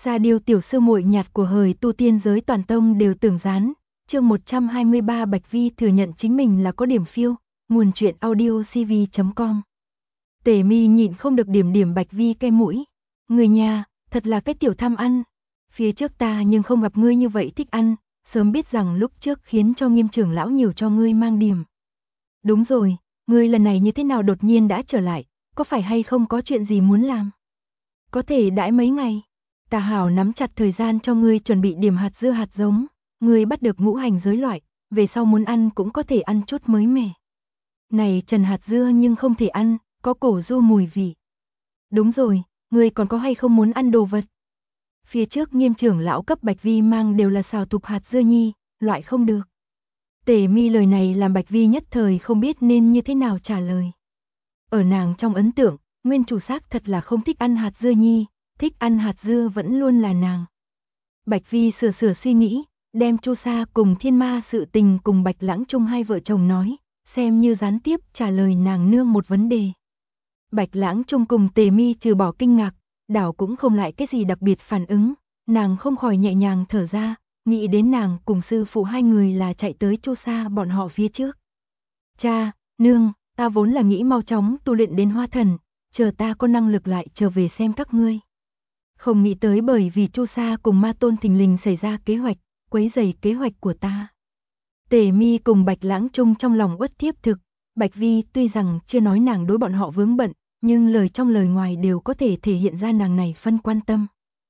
Sa Điêu tiểu sư muội nhạt của hời tu tiên giới toàn tông đều tưởng gián. Chương 123 Bạch Vi thừa nhận chính mình là có điểm phiêu. Nguồn truyện audio cv.com. Tề Mi nhịn không được điểm Bạch Vi cái mũi. Người nhà, thật là cái tiểu tham ăn. Phía trước ta nhưng không gặp ngươi như vậy thích ăn, sớm biết rằng lúc trước khiến cho Nghiêm trưởng lão nhiều cho ngươi mang điểm. Đúng rồi, ngươi lần này như thế nào đột nhiên đã trở lại, có phải hay không có chuyện gì muốn làm? Có thể đãi mấy ngày. Ta hảo nắm chặt thời gian cho ngươi chuẩn bị điểm hạt dưa hạt giống, ngươi bắt được ngũ hành giới loại, về sau muốn ăn cũng có thể ăn chút mới mẻ. Này trần hạt dưa nhưng không thể ăn, có cổ du mùi vị. Đúng rồi, ngươi còn có hay không muốn ăn đồ vật? Phía trước Nghiêm trưởng lão cấp Bạch Vi mang đều là xào thục hạt dưa nhi, loại không được. Tề Mi lời này làm Bạch Vi nhất thời không biết nên như thế nào trả lời. Ở nàng trong ấn tượng, nguyên chủ xác thật là không thích ăn hạt dưa nhi, thích ăn hạt dưa vẫn luôn là nàng. Bạch Vi sửa suy nghĩ, đem Chu Sa cùng Thiên Ma sự tình cùng Bạch Lãng Trung hai vợ chồng nói, xem như gián tiếp trả lời nàng nương một vấn đề. Bạch Lãng Trung cùng Tề Mi trừ bỏ kinh ngạc, đảo cũng không lại cái gì đặc biệt phản ứng, nàng không khỏi nhẹ nhàng thở ra, nghĩ đến nàng cùng sư phụ hai người là chạy tới Chu Sa bọn họ phía trước. Cha, nương, ta vốn là nghĩ mau chóng tu luyện đến hoa thần, chờ ta có năng lực lại trở về xem các ngươi. Không nghĩ tới bởi vì Chu Sa cùng Ma Tôn thình lình xảy ra kế hoạch, quấy rầy kế hoạch của ta. Tề Mi cùng Bạch Lãng Trung trong lòng uất thiếp thực, Bạch Vi tuy rằng chưa nói nàng đối bọn họ vướng bận, nhưng lời trong lời ngoài đều có thể thể hiện ra nàng này phân quan tâm.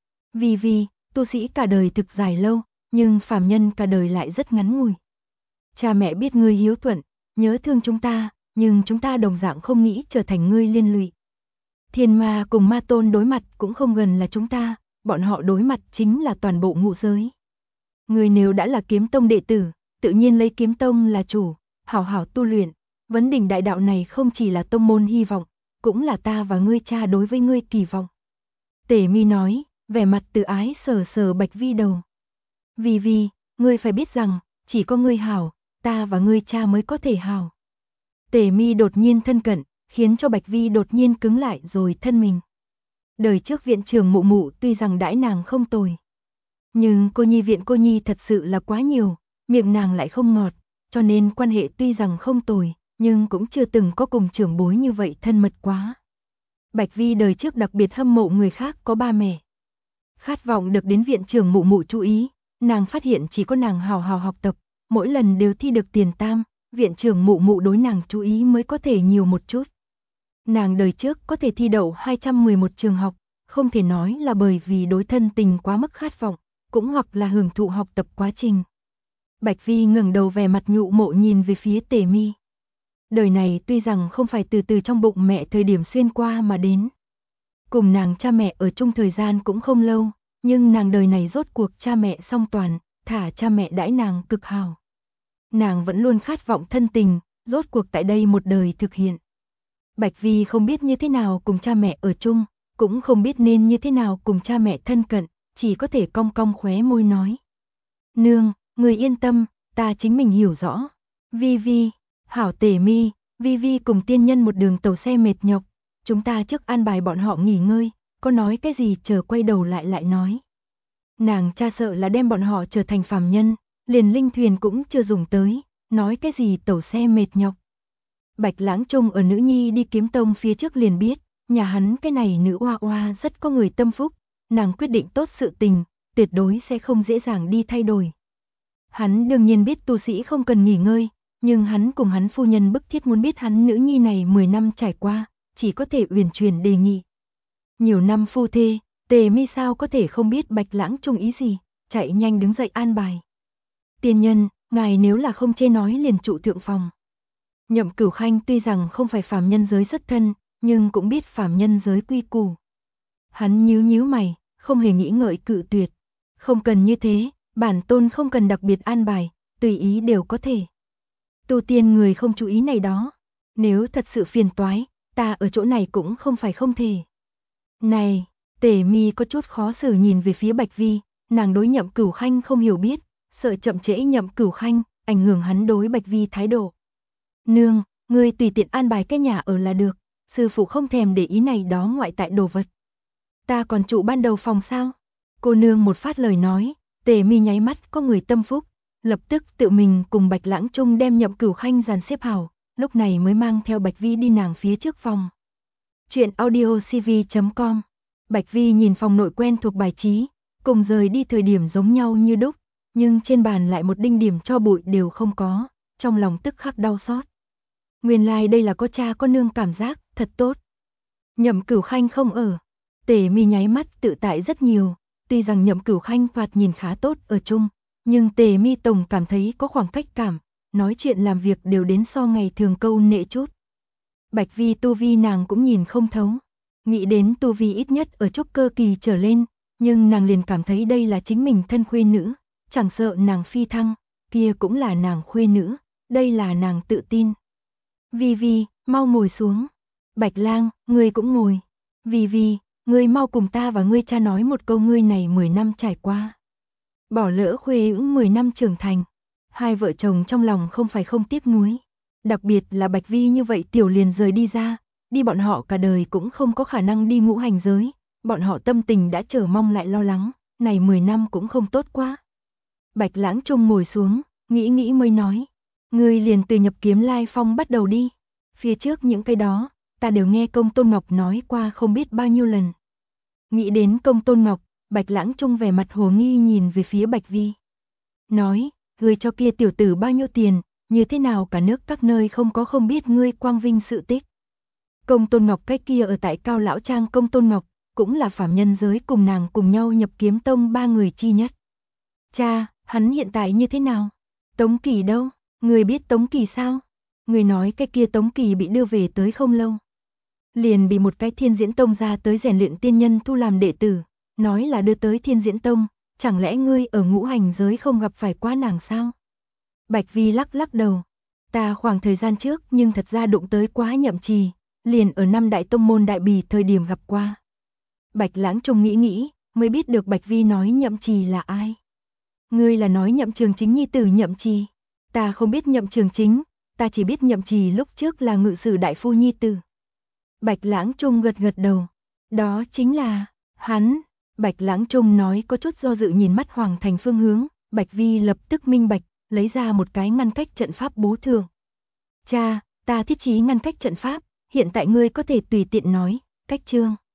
Vi, tu sĩ cả đời thực dài lâu, nhưng phàm nhân cả đời lại rất ngắn ngủi. Cha mẹ biết ngươi hiếu thuận, nhớ thương chúng ta, nhưng chúng ta đồng dạng không nghĩ trở thành ngươi liên lụy. Thiên Ma cùng Ma Tôn đối mặt cũng không gần là chúng ta, bọn họ đối mặt chính là toàn bộ ngũ giới. Ngươi nếu đã là kiếm tông đệ tử, tự nhiên lấy kiếm tông là chủ, hảo hảo tu luyện, vấn đỉnh đại đạo này không chỉ là tông môn hy vọng, cũng là ta và ngươi cha đối với ngươi kỳ vọng. Tề Mi nói, vẻ mặt từ ái sờ Bạch Vi đầu. Vi, ngươi phải biết rằng, chỉ có ngươi hảo, ta và ngươi cha mới có thể hảo. Tề Mi đột nhiên thân cận, khiến cho Bạch Vi đột nhiên cứng lại rồi thân mình. Đời trước viện trưởng mụ mụ tuy rằng đãi nàng không tồi, nhưng cô nhi thật sự là quá nhiều, miệng nàng lại không ngọt, cho nên quan hệ tuy rằng không tồi, nhưng cũng chưa từng có cùng trưởng bối như vậy thân mật quá. Bạch Vi đời trước đặc biệt hâm mộ người khác có ba mẹ. Khát vọng được đến viện trưởng mụ mụ chú ý, nàng phát hiện chỉ có nàng hào hào học tập, mỗi lần đều thi được tiền tam, viện trưởng mụ mụ đối nàng chú ý mới có thể nhiều một chút. Nàng đời trước có thể thi đậu 211 trường học, không thể nói là bởi vì đối thân tình quá mức khát vọng, cũng hoặc là hưởng thụ học tập quá trình. Bạch Vi ngẩng đầu vẻ mặt nhụ mộ nhìn về phía Tề Mi. Đời này tuy rằng không phải từ trong bụng mẹ thời điểm xuyên qua mà đến. Cùng nàng cha mẹ ở chung thời gian cũng không lâu, nhưng nàng đời này rốt cuộc cha mẹ song toàn, thả cha mẹ đãi nàng cực hảo. Nàng vẫn luôn khát vọng thân tình, rốt cuộc tại đây một đời thực hiện. Bạch Vi không biết như thế nào cùng cha mẹ ở chung, cũng không biết nên như thế nào cùng cha mẹ thân cận, chỉ có thể cong cong khóe môi nói. Nương, người yên tâm, ta chính mình hiểu rõ. Vi, hảo Tề Mi, Vi cùng tiên nhân một đường tàu xe mệt nhọc, chúng ta trước an bài bọn họ nghỉ ngơi, có nói cái gì chờ quay đầu lại nói. Nàng cha sợ là đem bọn họ trở thành phàm nhân, liền linh thuyền cũng chưa dùng tới, nói cái gì tàu xe mệt nhọc. Bạch Lãng Trung ở nữ nhi đi kiếm tông phía trước liền biết, nhà hắn cái này nữ oa rất có người tâm phúc, nàng quyết định tốt sự tình, tuyệt đối sẽ không dễ dàng đi thay đổi. Hắn đương nhiên biết tu sĩ không cần nghỉ ngơi, nhưng hắn cùng hắn phu nhân bức thiết muốn biết hắn nữ nhi này 10 năm trải qua, chỉ có thể uyển chuyển đề nghị. Nhiều năm phu thê, Tề Mi sao có thể không biết Bạch Lãng Trung ý gì, chạy nhanh đứng dậy an bài. Tiên nhân, ngài nếu là không chê nói liền trụ thượng phòng. Nhậm Cửu Khanh tuy rằng không phải phàm nhân giới xuất thân, nhưng cũng biết phàm nhân giới quy củ. Hắn nhíu mày, không hề nghĩ ngợi cự tuyệt. Không cần như thế, bản tôn không cần đặc biệt an bài, tùy ý đều có thể. Tu tiên người không chú ý này đó. Nếu thật sự phiền toái, ta ở chỗ này cũng không phải không thể. Này, Tề Mi có chút khó xử nhìn về phía Bạch Vi, nàng đối Nhậm Cửu Khanh không hiểu biết, sợ chậm trễ Nhậm Cửu Khanh, ảnh hưởng hắn đối Bạch Vi thái độ. Nương, ngươi tùy tiện an bài cái nhà ở là được, sư phụ không thèm để ý này đó ngoại tại đồ vật. Ta còn trụ ban đầu phòng sao? Cô nương một phát lời nói, Tề Mi nháy mắt có người tâm phúc, lập tức tự mình cùng Bạch Lãng Trung đem Nhậm Cửu Khanh dàn xếp hảo, lúc này mới mang theo Bạch Vi đi nàng phía trước phòng. Chuyện audio cv.com. Bạch Vi nhìn phòng nội quen thuộc bài trí, cùng rời đi thời điểm giống nhau như đúc, nhưng trên bàn lại một đinh điểm tro bụi đều không có, trong lòng tức khắc đau xót. Nguyên lai đây là có cha có nương cảm giác, thật tốt. Nhậm Cửu Khanh không ở, Tề Mi nháy mắt tự tại rất nhiều, tuy rằng Nhậm Cửu Khanh thoạt nhìn khá tốt ở chung, nhưng Tề Mi tổng cảm thấy có khoảng cách cảm, nói chuyện làm việc đều đến so ngày thường câu nệ chút. Bạch Vi tu vi nàng cũng nhìn không thấu, nghĩ đến tu vi ít nhất ở trúc cơ kỳ trở lên, nhưng nàng liền cảm thấy đây là chính mình thân khuê nữ, chẳng sợ nàng phi thăng, kia cũng là nàng khuê nữ, đây là nàng tự tin. Vi Vi, mau ngồi xuống. Bạch Lang, ngươi cũng ngồi. Vi Vi, ngươi mau cùng ta và ngươi cha nói một câu, ngươi này 10 năm trải qua. Bỏ lỡ khuê ưỡng 10 năm trưởng thành. Hai vợ chồng trong lòng không phải không tiếc nuối. Đặc biệt là Bạch Vi như vậy tiểu liền rời đi ra, đi bọn họ cả đời cũng không có khả năng đi ngũ hành giới. Bọn họ tâm tình đã chờ mong lại lo lắng, này 10 năm cũng không tốt quá. Bạch Lãng Trung ngồi xuống, nghĩ nghĩ mới nói. Ngươi liền từ nhập kiếm lai phong bắt đầu đi. Phía trước những cái đó, ta đều nghe Công Tôn Ngọc nói qua không biết bao nhiêu lần. Nghĩ đến Công Tôn Ngọc, Bạch Lãng Trung vẻ mặt hồ nghi nhìn về phía Bạch Vi. Nói, ngươi cho kia tiểu tử bao nhiêu tiền, như thế nào cả nước các nơi không có không biết ngươi quang vinh sự tích. Công Tôn Ngọc cái kia ở tại Cao Lão Trang Công Tôn Ngọc, cũng là phàm nhân giới cùng nàng cùng nhau nhập kiếm tông 3 người chi nhất. Cha, hắn hiện tại như thế nào? Tống Kỳ đâu? Ngươi biết Tống Kỳ sao? Người nói cái kia Tống Kỳ bị đưa về tới không lâu. Liền bị một cái Thiên Diễn Tông ra tới rèn luyện tiên nhân thu làm đệ tử, nói là đưa tới Thiên Diễn Tông, chẳng lẽ ngươi ở ngũ hành giới không gặp phải quá nàng sao? Bạch Vi lắc lắc đầu, ta khoảng thời gian trước nhưng thật ra đụng tới quá Nhậm Trì, liền ở năm đại tông môn đại bì thời điểm gặp qua. Bạch Lãng Trung nghĩ, mới biết được Bạch Vi nói Nhậm Trì là ai. Ngươi là nói Nhậm Trường Chính nhi tử Nhậm Trì? Ta không biết Nhậm Trường Chính, ta chỉ biết Nhậm Trì lúc trước là ngự sử đại phu nhi tử. Bạch Lãng Trung gật gật đầu, đó chính là hắn. Bạch Lãng Trung nói có chút do dự nhìn mắt Hoàng Thành phương hướng, Bạch Vi lập tức minh bạch, lấy ra một cái ngăn cách trận pháp bố thường. Cha, ta thiết trí ngăn cách trận pháp, hiện tại ngươi có thể tùy tiện nói, cách chương.